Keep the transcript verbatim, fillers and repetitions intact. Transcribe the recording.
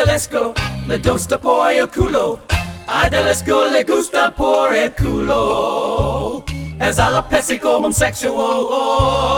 Adelesco le gusta por el culo. Adelesco le gusta por el culo. Es alopecia como un sexual.